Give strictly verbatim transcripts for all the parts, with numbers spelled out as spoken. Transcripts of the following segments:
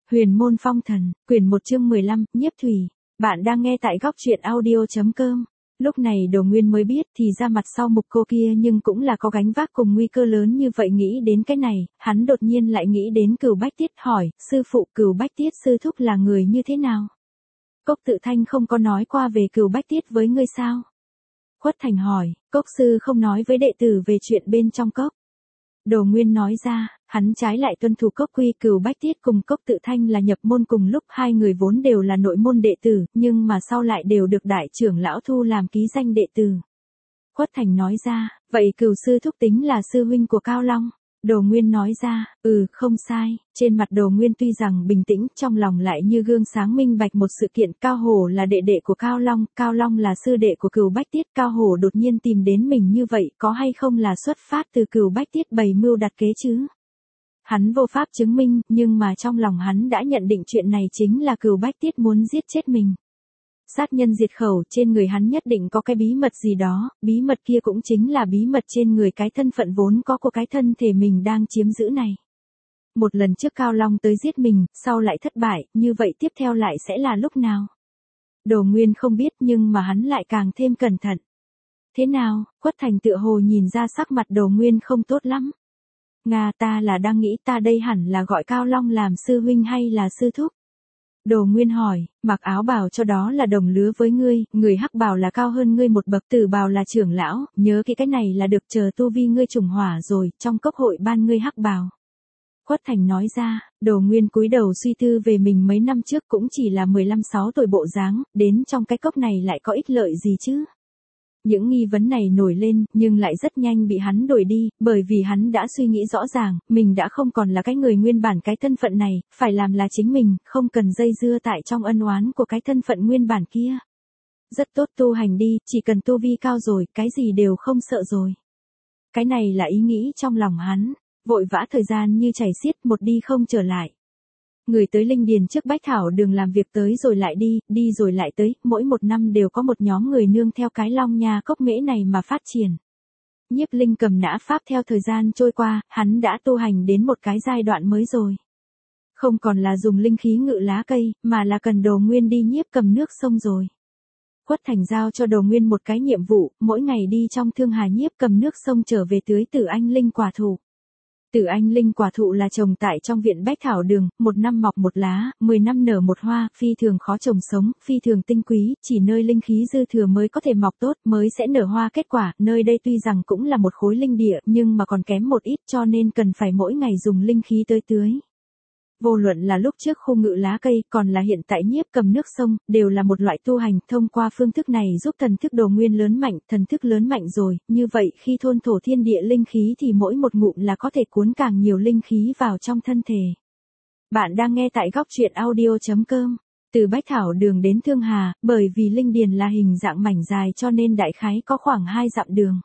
Huyền môn phong thần, quyển một chương mười lăm, nhiếp thủy. Bạn đang nghe tại góc truyện audio.com. Lúc này Đồ Nguyên mới biết thì ra mặt sau mục cô kia nhưng cũng là có gánh vác cùng nguy cơ lớn như vậy. Nghĩ đến cái này, hắn đột nhiên lại nghĩ đến Cửu Bách Tiết, hỏi, sư phụ, Cửu Bách Tiết sư thúc là người như thế nào? Cốc Tự Thanh không có nói qua về Cửu Bách Tiết với ngươi sao? Khuất Thành hỏi, Cốc sư không nói với đệ tử về chuyện bên trong cốc. Đồ Nguyên nói ra, hắn trái lại tuân thủ cốc quy. Cửu Bách Tiết cùng Cốc Tự Thanh là nhập môn cùng lúc, hai người vốn đều là nội môn đệ tử, nhưng mà sau lại đều được đại trưởng lão thu làm ký danh đệ tử. Khuất Thành nói ra, vậy Cửu sư thúc tính là sư huynh của Cao Long? Đồ Nguyên nói ra, ừ, không sai. Trên mặt Đồ Nguyên tuy rằng bình tĩnh, trong lòng lại như gương sáng minh bạch một sự kiện. Cao Hổ là đệ đệ của Cao Long, Cao Long là sư đệ của Cửu Bách Tiết. Cao Hổ đột nhiên tìm đến mình như vậy, có hay không là xuất phát từ Cửu Bách Tiết bày mưu đặt kế chứ? Hắn vô pháp chứng minh, nhưng mà trong lòng hắn đã nhận định chuyện này chính là Cửu Bách Tiết muốn giết chết mình. Sát nhân diệt khẩu, trên người hắn nhất định có cái bí mật gì đó, bí mật kia cũng chính là bí mật trên người cái thân phận vốn có của cái thân thể mình đang chiếm giữ này. Một lần trước Cao Long tới giết mình, sau lại thất bại, như vậy tiếp theo lại sẽ là lúc nào? Đồ Nguyên không biết, nhưng mà hắn lại càng thêm cẩn thận. Thế nào? Khuất Thành tựa hồ nhìn ra sắc mặt Đồ Nguyên không tốt lắm. Nga, ta là đang nghĩ ta đây hẳn là gọi Cao Long làm sư huynh hay là sư thúc? Đồ Nguyên hỏi, mặc áo bào cho đó là đồng lứa với ngươi, người hắc bào là cao hơn ngươi một bậc, tử bào là trưởng lão, nhớ kỹ cái này là được, chờ tu vi ngươi trùng hỏa rồi, trong cốc hội ban ngươi hắc bào. Khuất Thành nói ra, Đồ Nguyên cúi đầu suy tư về mình mấy năm trước cũng chỉ là mười lăm sáu tuổi bộ dáng, đến trong cái cốc này lại có ích lợi gì chứ? Những nghi vấn này nổi lên, nhưng lại rất nhanh bị hắn đuổi đi, bởi vì hắn đã suy nghĩ rõ ràng, mình đã không còn là cái người nguyên bản cái thân phận này, phải làm là chính mình, không cần dây dưa tại trong ân oán của cái thân phận nguyên bản kia. Rất tốt, tu hành đi, chỉ cần tu vi cao rồi, cái gì đều không sợ rồi. Cái này là ý nghĩ trong lòng hắn, vội vã thời gian như chảy xiết, một đi không trở lại. Người tới Linh Điền trước Bách Thảo Đường làm việc tới rồi lại đi, đi rồi lại tới, mỗi một năm đều có một nhóm người nương theo cái Long Nha cốc mễ này mà phát triển. Nhiếp Linh cầm nã pháp theo thời gian trôi qua, hắn đã tu hành đến một cái giai đoạn mới rồi. Không còn là dùng linh khí ngự lá cây, mà là cần Đồ Nguyên đi nhiếp cầm nước sông rồi. Khuất Thành giao cho Đồ Nguyên một cái nhiệm vụ, mỗi ngày đi trong Thương Hà nhiếp cầm nước sông trở về tưới Tử Anh Linh quả thụ. Tử Anh Linh quả thụ là trồng tại trong viện Bách Thảo Đường, một năm mọc một lá, mười năm nở một hoa, phi thường khó trồng sống, phi thường tinh quý, chỉ nơi linh khí dư thừa mới có thể mọc tốt, mới sẽ nở hoa kết quả, nơi đây tuy rằng cũng là một khối linh địa, nhưng mà còn kém một ít cho nên cần phải mỗi ngày dùng linh khí tới tưới. Vô luận là lúc trước khu ngự lá cây, còn là hiện tại nhiếp cầm nước sông, đều là một loại tu hành, thông qua phương thức này giúp thần thức Đồ Nguyên lớn mạnh, thần thức lớn mạnh rồi, như vậy khi thôn thổ thiên địa linh khí thì mỗi một ngụm là có thể cuốn càng nhiều linh khí vào trong thân thể. Bạn đang nghe tại góc truyện audio.com. Từ Bách Thảo Đường đến Thương Hà, bởi vì linh điền là hình dạng mảnh dài cho nên đại khái có khoảng hai dặm đường.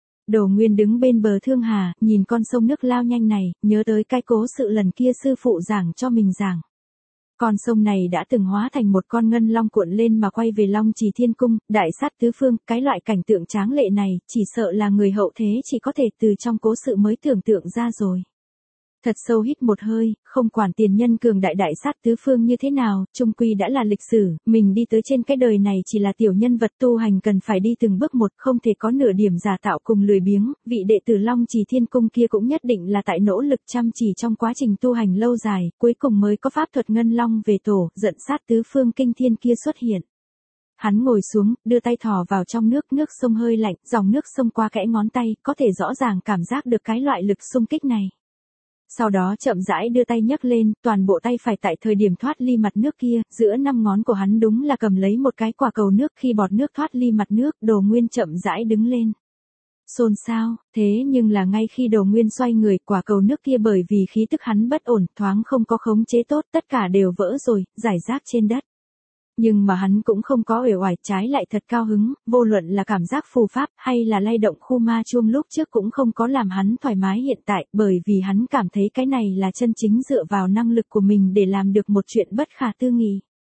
Đồ Nguyên đứng bên bờ Thương Hà, nhìn con sông nước lao nhanh này, nhớ tới cái cố sự lần kia sư phụ giảng cho mình giảng. Con sông này đã từng hóa thành một con ngân long cuộn lên mà quay về Long Trì Thiên Cung, đại sát tứ phương, cái loại cảnh tượng tráng lệ này, chỉ sợ là người hậu thế chỉ có thể từ trong cố sự mới tưởng tượng ra rồi. Thật sâu hít một hơi, không quản tiền nhân cường đại đại sát tứ phương như thế nào, chung quy đã là lịch sử, mình đi tới trên cái đời này chỉ là tiểu nhân vật, tu hành cần phải đi từng bước một, không thể có nửa điểm giả tạo cùng lười biếng, vị đệ tử Long Trì Thiên Cung kia cũng nhất định là tại nỗ lực chăm chỉ trong quá trình tu hành lâu dài, cuối cùng mới có pháp thuật ngân long về tổ, giận sát tứ phương kinh thiên kia xuất hiện. Hắn ngồi xuống, đưa tay thò vào trong nước, nước sông hơi lạnh, dòng nước sông qua kẽ ngón tay, có thể rõ ràng cảm giác được cái loại lực xung kích này. Sau đó chậm rãi đưa tay nhấc lên, toàn bộ tay phải tại thời điểm thoát ly mặt nước kia, giữa năm ngón của hắn đúng là cầm lấy một cái quả cầu nước, khi bọt nước thoát ly mặt nước, Đồ Nguyên chậm rãi đứng lên. Xôn xao, thế nhưng là ngay khi Đồ Nguyên xoay người, quả cầu nước kia bởi vì khí tức hắn bất ổn, thoáng không có khống chế tốt, tất cả đều vỡ rồi, rải rác trên đất. Nhưng mà hắn cũng không có uể oải, trái lại thật cao hứng, vô luận là cảm giác phù pháp hay là lay động khu ma chuông lúc trước cũng không có làm hắn thoải mái hiện tại, bởi vì hắn cảm thấy cái này là chân chính dựa vào năng lực của mình để làm được một chuyện bất khả tư nghị.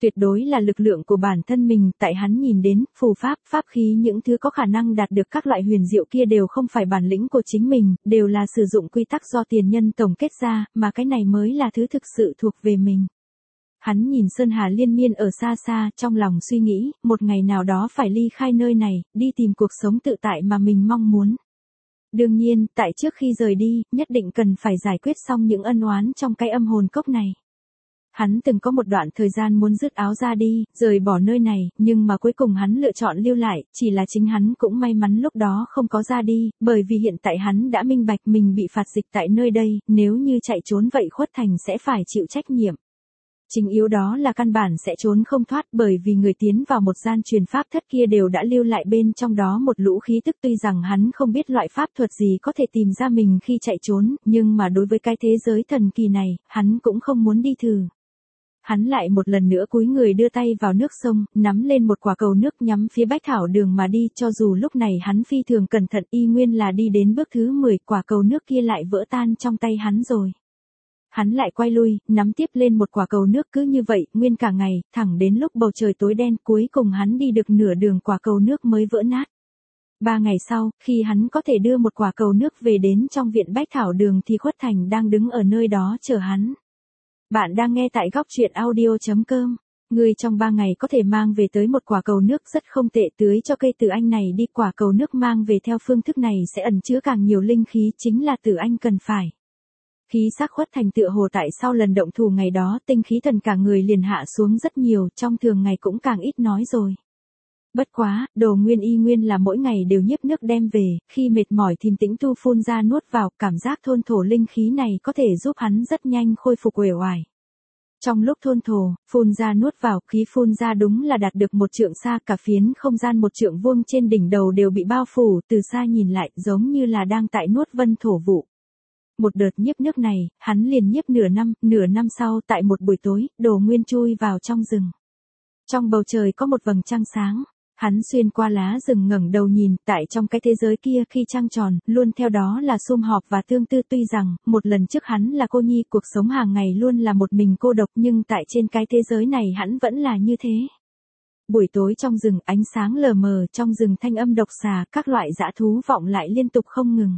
Tuyệt đối là lực lượng của bản thân mình, tại hắn nhìn đến, phù pháp, pháp khí những thứ có khả năng đạt được các loại huyền diệu kia đều không phải bản lĩnh của chính mình, đều là sử dụng quy tắc do tiền nhân tổng kết ra, mà cái này mới là thứ thực sự thuộc về mình. Hắn nhìn Sơn Hà liên miên ở xa xa, trong lòng suy nghĩ, một ngày nào đó phải ly khai nơi này, đi tìm cuộc sống tự tại mà mình mong muốn. Đương nhiên, tại trước khi rời đi, nhất định cần phải giải quyết xong những ân oán trong cái âm hồn cốc này. Hắn từng có một đoạn thời gian muốn dứt áo ra đi, rời bỏ nơi này, nhưng mà cuối cùng hắn lựa chọn lưu lại, chỉ là chính hắn cũng may mắn lúc đó không có ra đi, bởi vì hiện tại hắn đã minh bạch mình bị phạt dịch tại nơi đây, nếu như chạy trốn vậy Khuất Thành sẽ phải chịu trách nhiệm. Chính yếu đó là căn bản sẽ trốn không thoát, bởi vì người tiến vào một gian truyền pháp thất kia đều đã lưu lại bên trong đó một lũ khí tức, tuy rằng hắn không biết loại pháp thuật gì có thể tìm ra mình khi chạy trốn, nhưng mà đối với cái thế giới thần kỳ này, hắn cũng không muốn đi thử. Hắn lại một lần nữa cúi người đưa tay vào nước sông, nắm lên một quả cầu nước nhắm phía Bách Thảo Đường mà đi, cho dù lúc này hắn phi thường cẩn thận y nguyên là đi đến bước thứ mười, quả cầu nước kia lại vỡ tan trong tay hắn rồi. Hắn lại quay lui, nắm tiếp lên một quả cầu nước, cứ như vậy, nguyên cả ngày, thẳng đến lúc bầu trời tối đen, cuối cùng hắn đi được nửa đường quả cầu nước mới vỡ nát. Ba ngày sau, khi hắn có thể đưa một quả cầu nước về đến trong viện Bách Thảo Đường thì Khuất Thành đang đứng ở nơi đó chờ hắn. Bạn đang nghe tại góc truyện audio chấm com. Người trong ba ngày có thể mang về tới một quả cầu nước rất không tệ, tưới cho cây Tử Anh này đi, quả cầu nước mang về theo phương thức này sẽ ẩn chứa càng nhiều linh khí, chính là Tử Anh cần phải. Khí sắc Khuất Thành tựa hồ tại sau lần động thủ ngày đó, tinh khí thần cả người liền hạ xuống rất nhiều, trong thường ngày cũng càng ít nói rồi. Bất quá, Đồ Nguyên y nguyên là mỗi ngày đều nhiếp nước đem về, khi mệt mỏi thì tĩnh tu phun ra nuốt vào, cảm giác thôn thổ linh khí này có thể giúp hắn rất nhanh khôi phục uể oải. Trong lúc thôn thổ, phun ra nuốt vào, khí phun ra đúng là đạt được một trượng xa, cả phiến không gian một trượng vuông trên đỉnh đầu đều bị bao phủ, từ xa nhìn lại giống như là đang tại nuốt vân thổ vụ. Một đợt nhiếp nước này, hắn liền nhiếp nửa năm, nửa năm sau tại một buổi tối, Đồ Nguyên chui vào trong rừng. Trong bầu trời có một vầng trăng sáng, hắn xuyên qua lá rừng ngẩng đầu nhìn, tại trong cái thế giới kia khi trăng tròn, luôn theo đó là sum họp và tương tư, tuy rằng, một lần trước hắn là cô nhi, cuộc sống hàng ngày luôn là một mình cô độc, nhưng tại trên cái thế giới này hắn vẫn là như thế. Buổi tối trong rừng, ánh sáng lờ mờ, trong rừng thanh âm độc xà, các loại dã thú vọng lại liên tục không ngừng.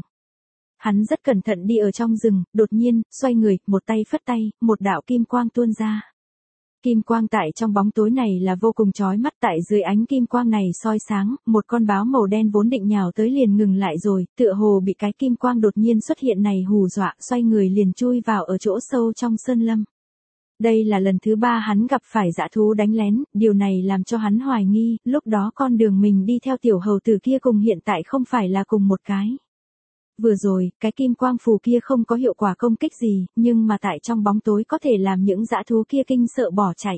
Hắn rất cẩn thận đi ở trong rừng, đột nhiên, xoay người, một tay phất tay, một đạo kim quang tuôn ra. Kim quang tại trong bóng tối này là vô cùng chói mắt, tại dưới ánh kim quang này soi sáng, một con báo màu đen vốn định nhào tới liền ngừng lại rồi, tựa hồ bị cái kim quang đột nhiên xuất hiện này hù dọa, xoay người liền chui vào ở chỗ sâu trong sơn lâm. Đây là lần thứ ba hắn gặp phải dã thú đánh lén, điều này làm cho hắn hoài nghi, lúc đó con đường mình đi theo tiểu hầu tử kia cùng hiện tại không phải là cùng một cái. Vừa rồi, cái kim quang phù kia không có hiệu quả công kích gì, nhưng mà tại trong bóng tối có thể làm những dã thú kia kinh sợ bỏ chạy.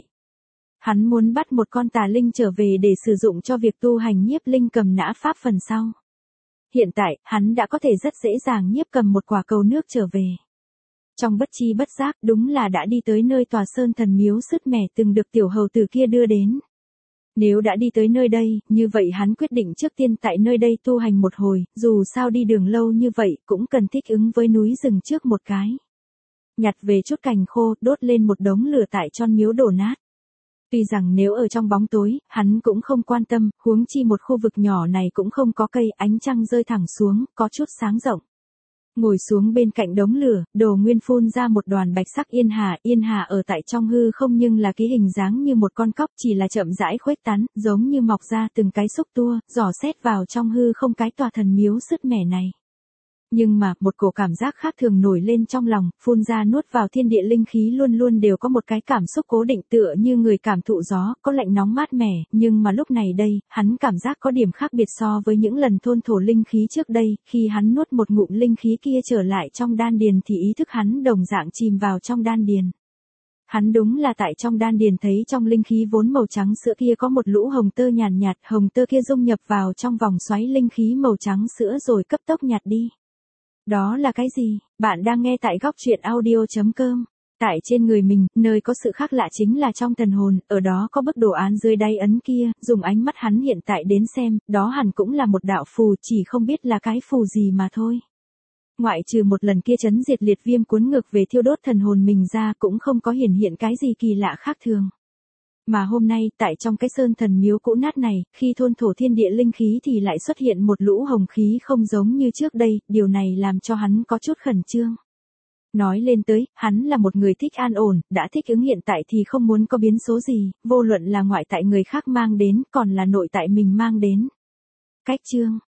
Hắn muốn bắt một con tà linh trở về để sử dụng cho việc tu hành nhiếp linh cầm nã pháp phần sau. Hiện tại, hắn đã có thể rất dễ dàng nhiếp cầm một quả cầu nước trở về. Trong bất chi bất giác, đúng là đã đi tới nơi tòa sơn thần miếu sứt mẻ từng được tiểu hầu tử kia đưa đến. Nếu đã đi tới nơi đây, như vậy hắn quyết định trước tiên tại nơi đây tu hành một hồi, dù sao đi đường lâu như vậy, cũng cần thích ứng với núi rừng trước một cái. Nhặt về chút cành khô, đốt lên một đống lửa tại chon miếu đổ nát. Tuy rằng nếu ở trong bóng tối, hắn cũng không quan tâm, huống chi một khu vực nhỏ này cũng không có cây, ánh trăng rơi thẳng xuống, có chút sáng rộng. Ngồi xuống bên cạnh đống lửa, Đồ Nguyên phun ra một đoàn bạch sắc yên hà, yên hà ở tại trong hư không nhưng là ký hình dáng như một con cóc, chỉ là chậm rãi khuếch tán, giống như mọc ra từng cái xúc tua, dò xét vào trong hư không cái tòa thần miếu sứt mẻ này. Nhưng mà, một cổ cảm giác khác thường nổi lên trong lòng, phun ra nuốt vào thiên địa linh khí luôn luôn đều có một cái cảm xúc cố định tựa như người cảm thụ gió, có lạnh nóng mát mẻ, nhưng mà lúc này đây, hắn cảm giác có điểm khác biệt so với những lần thôn thổ linh khí trước đây, khi hắn nuốt một ngụm linh khí kia trở lại trong đan điền thì ý thức hắn đồng dạng chìm vào trong đan điền. Hắn đúng là tại trong đan điền thấy trong linh khí vốn màu trắng sữa kia có một lũ hồng tơ nhàn nhạt, hồng tơ kia dung nhập vào trong vòng xoáy linh khí màu trắng sữa rồi cấp tốc nhạt đi. Đó là cái gì? Bạn đang nghe tại góc truyện audio chấm com. Tại trên người mình, nơi có sự khác lạ chính là trong thần hồn, ở đó có bức đồ án dưới đáy ấn kia, dùng ánh mắt hắn hiện tại đến xem, đó hẳn cũng là một đạo phù, chỉ không biết là cái phù gì mà thôi. Ngoại trừ một lần kia chấn diệt liệt viêm cuốn ngược về thiêu đốt thần hồn mình ra, cũng không có hiển hiện cái gì kỳ lạ khác thường. Mà hôm nay, tại trong cái sơn thần miếu cũ nát này, khi thôn thổ thiên địa linh khí thì lại xuất hiện một lũ hồng khí không giống như trước đây, điều này làm cho hắn có chút khẩn trương. Nói lên tới, hắn là một người thích an ổn, đã thích ứng hiện tại thì không muốn có biến số gì, vô luận là ngoại tại người khác mang đến, còn là nội tại mình mang đến. Cách chương